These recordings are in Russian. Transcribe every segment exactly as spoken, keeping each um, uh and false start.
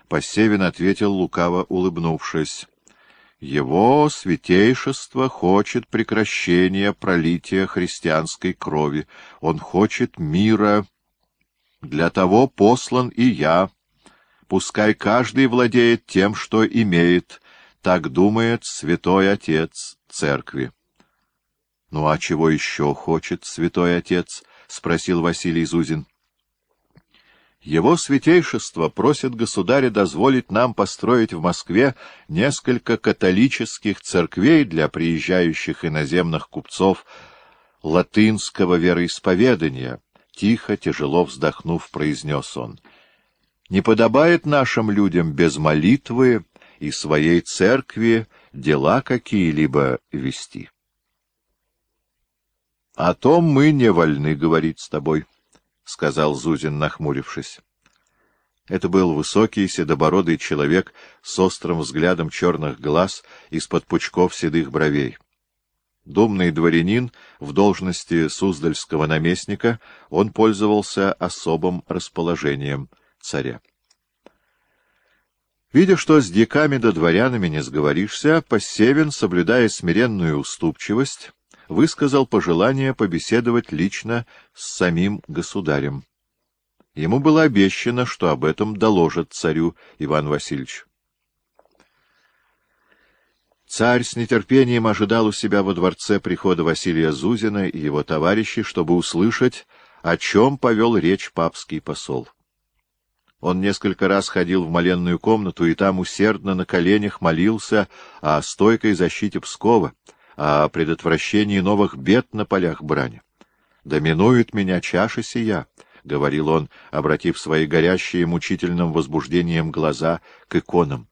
Посевин ответил, лукаво улыбнувшись: «Его святейшество хочет прекращения пролития христианской крови. Он хочет мира. Для того послан и я. Пускай каждый владеет тем, что имеет. Так думает святой отец церкви». — Ну а чего еще хочет святой отец? — спросил Василий Зузин. Его святейшество просит государя дозволить нам построить в Москве несколько католических церквей для приезжающих иноземных купцов латынского вероисповедания, — тихо, тяжело вздохнув, произнес он. Не подобает нашим людям без молитвы и своей церкви дела какие-либо вести. — О том мы не вольны говорить с тобой, — сказал Зузин, нахмурившись. Это был высокий, седобородый человек с острым взглядом черных глаз из-под пучков седых бровей. Думный дворянин в должности суздальского наместника, он пользовался особым расположением царя. Видя, что с дьяками да дворянами не сговоришься, Посевин, соблюдая смиренную уступчивость, высказал пожелание побеседовать лично с самим государем. Ему было обещано, что об этом доложит царю Иван Васильевич. Царь с нетерпением ожидал у себя во дворце прихода Василия Зузина и его товарищей, чтобы услышать, о чем повел речь папский посол. Он несколько раз ходил в моленную комнату и там усердно на коленях молился о стойкой защите Пскова, о предотвращении новых бед на полях брани. «Да минует меня чаша сия», — говорил он, обратив свои горящие мучительным возбуждением глаза к иконам.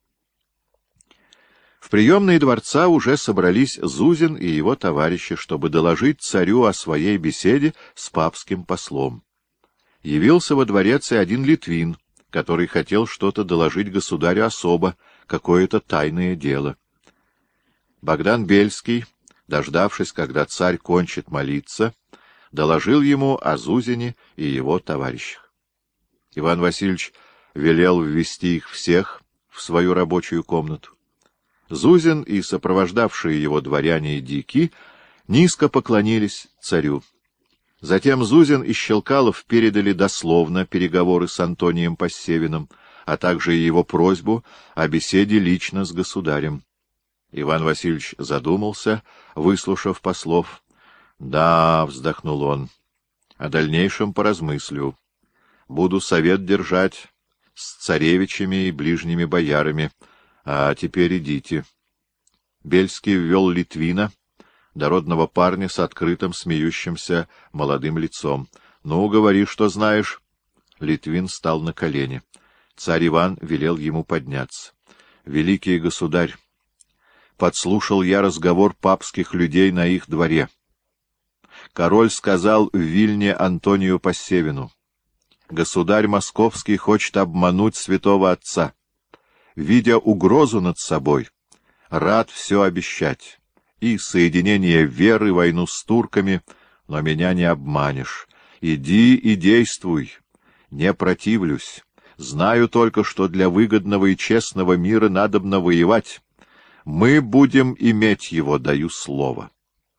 В приемной дворца уже собрались Зузин и его товарищи, чтобы доложить царю о своей беседе с папским послом. Явился во дворец и один Литвин, который хотел что-то доложить государю особо, какое-то тайное дело. Богдан Бельский, дождавшись, когда царь кончит молиться, доложил ему о Зузине и его товарищах. Иван Васильевич велел ввести их всех в свою рабочую комнату. Зузин и сопровождавшие его дворяне и дьяки низко поклонились царю. Затем Зузин и Щелкалов передали дословно переговоры с Антонием Посевиным, а также и его просьбу о беседе лично с государем. Иван Васильевич задумался, выслушав послов. — Да, — вздохнул он, — о дальнейшем поразмыслю. Буду совет держать с царевичами и ближними боярами, а теперь идите. Бельский ввел Литвина, дородного парня с открытым, смеющимся молодым лицом. — Ну, говори, что знаешь. Литвин стал на колени. Царь Иван велел ему подняться. — Великий государь, подслушал я разговор папских людей на их дворе. Король сказал в Вильне Антонию Посевину: «Государь московский хочет обмануть святого отца. Видя угрозу над собой, рад все обещать, и соединение веры, войну с турками, но меня не обманешь. Иди и действуй, не противлюсь. Знаю только, что для выгодного и честного мира надобно воевать. Мы будем иметь его, даю слово».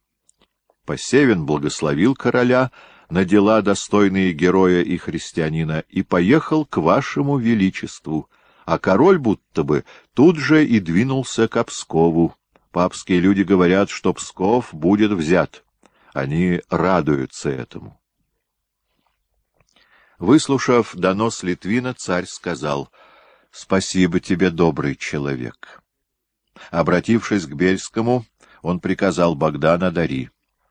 Посевин благословил короля на дела, достойные героя и христианина, и поехал к вашему величеству, а король будто бы тут же и двинулся к Пскову. Папские люди говорят, что Псков будет взят. Они радуются этому. Выслушав донос Литвина, царь сказал: «Спасибо тебе, добрый человек». Обратившись к Бельскому, он приказал: «Богдана дари».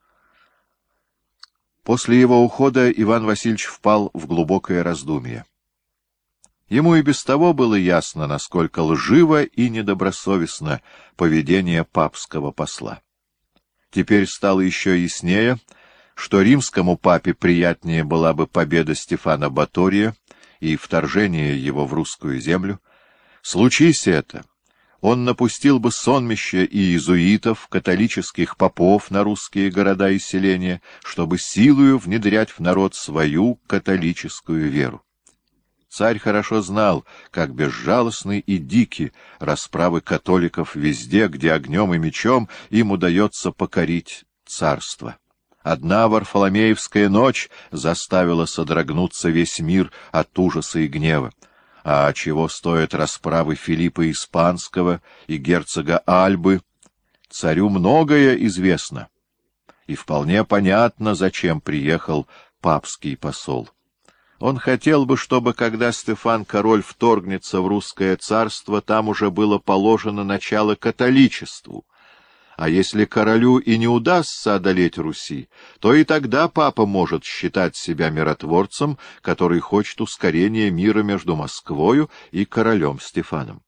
После его ухода Иван Васильевич впал в глубокое раздумье. Ему и без того было ясно, насколько лживо и недобросовестно поведение папского посла. Теперь стало еще яснее, что римскому папе приятнее была бы победа Стефана Батория и вторжение его в русскую землю. Случись это, он напустил бы сонмище и иезуитов, католических попов на русские города и селения, чтобы силою внедрять в народ свою католическую веру. Царь хорошо знал, как безжалостны и дики расправы католиков везде, где огнем и мечом им удается покорить царство. Одна Варфоломеевская ночь заставила содрогнуться весь мир от ужаса и гнева. А чего стоят расправы Филиппа Испанского и герцога Альбы? Царю многое известно, и вполне понятно, зачем приехал папский посол. Он хотел бы, чтобы, когда Стефан-король вторгнется в русское царство, там уже было положено начало католичеству. А если королю и не удастся одолеть Руси, то и тогда папа может считать себя миротворцем, который хочет ускорения мира между Москвою и королем Стефаном.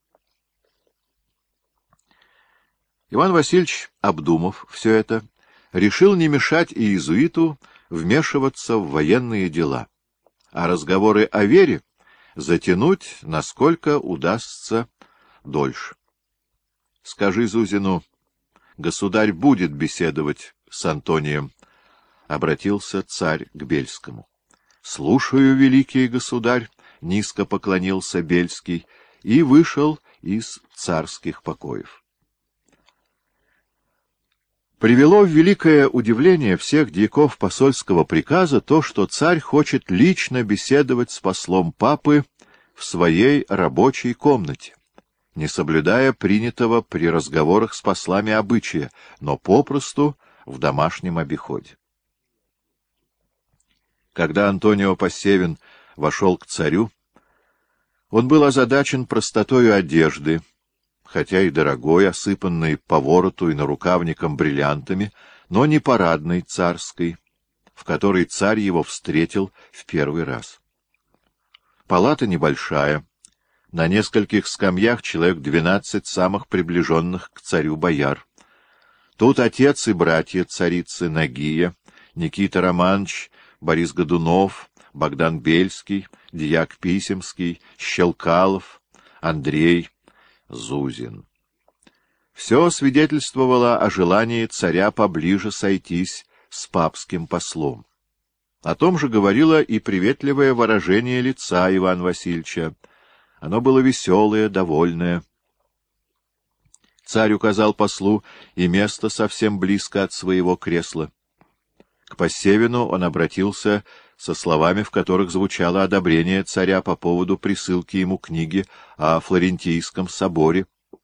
Иван Васильевич, обдумав все это, решил не мешать иезуиту вмешиваться в военные дела, а разговоры о вере затянуть, насколько удастся дольше. — Скажи Зузину, государь будет беседовать с Антонием, — обратился царь к Бельскому. — Слушаю, великий государь, — низко поклонился Бельский и вышел из царских покоев. Привело в великое удивление всех дьяков посольского приказа то, что царь хочет лично беседовать с послом папы в своей рабочей комнате, не соблюдая принятого при разговорах с послами обычая, но попросту в домашнем обиходе. Когда Антонио Пассевин вошел к царю, он был озадачен простотою одежды, хотя и дорогой, осыпанной по вороту и нарукавникам бриллиантами, но не парадной царской, в которой царь его встретил в первый раз. Палата небольшая, на нескольких скамьях человек двенадцать самых приближенных к царю бояр. Тут отец и братья царицы Нагия, Никита Романович, Борис Годунов, Богдан Бельский, дьяк Писемский, Щелкалов, Андрей Зузин. Все свидетельствовало о желании царя поближе сойтись с папским послом. О том же говорило и приветливое выражение лица Ивана Васильевича. Оно было веселое, довольное. Царь указал послу и место совсем близко от своего кресла. К Пассевину он обратился со словами, в которых звучало одобрение царя по поводу присылки ему книги о Флорентийском соборе.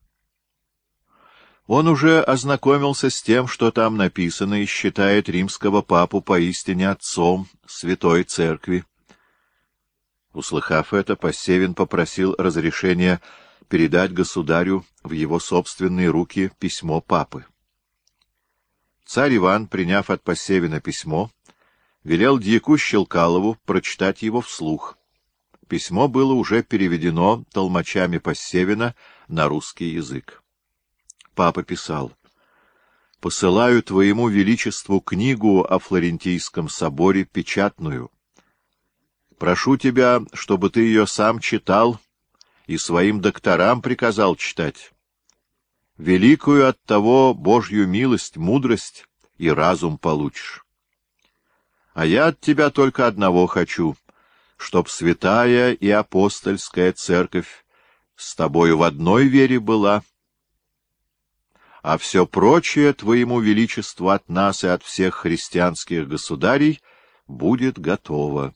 Он уже ознакомился с тем, что там написано, и считает римского папу поистине отцом Святой Церкви. Услыхав это, Пассевин попросил разрешения передать государю в его собственные руки письмо папы. Царь Иван, приняв от Пассевина письмо, велел дьяку Щелкалову прочитать его вслух. Письмо было уже переведено толмачами Пассевина на русский язык. Папа писал: «Посылаю твоему величеству книгу о Флорентийском соборе печатную. Прошу тебя, чтобы ты ее сам читал и своим докторам приказал читать. Великую от того Божью милость, мудрость и разум получишь. А я от тебя только одного хочу, чтоб святая и апостольская церковь с тобою в одной вере была, а все прочее твоему величеству от нас и от всех христианских государей будет готово».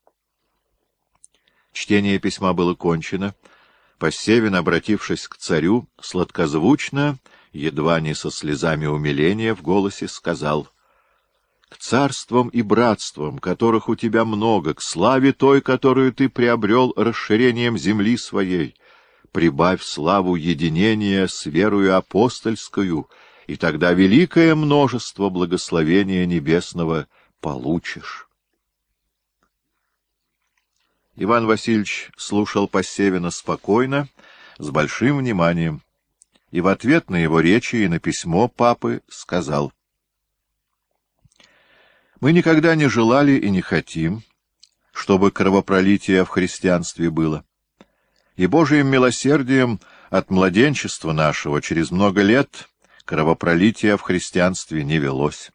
Чтение письма было кончено. Пассевин, обратившись к царю, сладкозвучно, едва не со слезами умиления в голосе, сказал: «К царствам и братствам, которых у тебя много, к славе той, которую ты приобрел расширением земли своей, прибавь славу единения с верою апостольскою, и тогда великое множество благословения небесного получишь». Иван Васильевич слушал Пассевина спокойно, с большим вниманием, и в ответ на его речи и на письмо папы сказал: «Мы никогда не желали и не хотим, чтобы кровопролитие в христианстве было, и Божиим милосердием от младенчества нашего через много лет кровопролитие в христианстве не велось.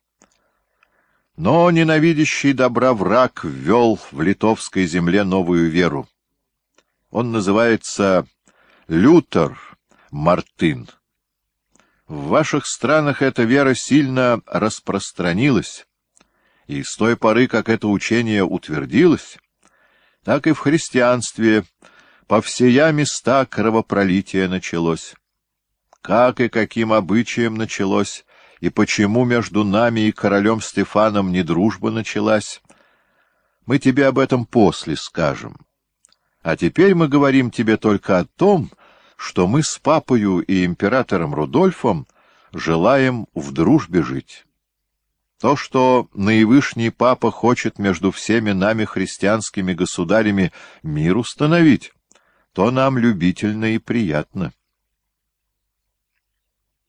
Но ненавидящий добра враг ввел в литовской земле новую веру, Он называется Лютер Мартын. В ваших странах эта вера сильно распространилась, и с той поры, как это учение утвердилось, так и в христианстве по всея места кровопролитие началось. Как и каким обычаем началось, и почему между нами и королем Стефаном не дружба началась, мы тебе об этом после скажем. А теперь мы говорим тебе только о том, что мы с папою и императором Рудольфом желаем в дружбе жить. То, что наивышний папа хочет между всеми нами, христианскими государями, мир установить, то нам любительно и приятно.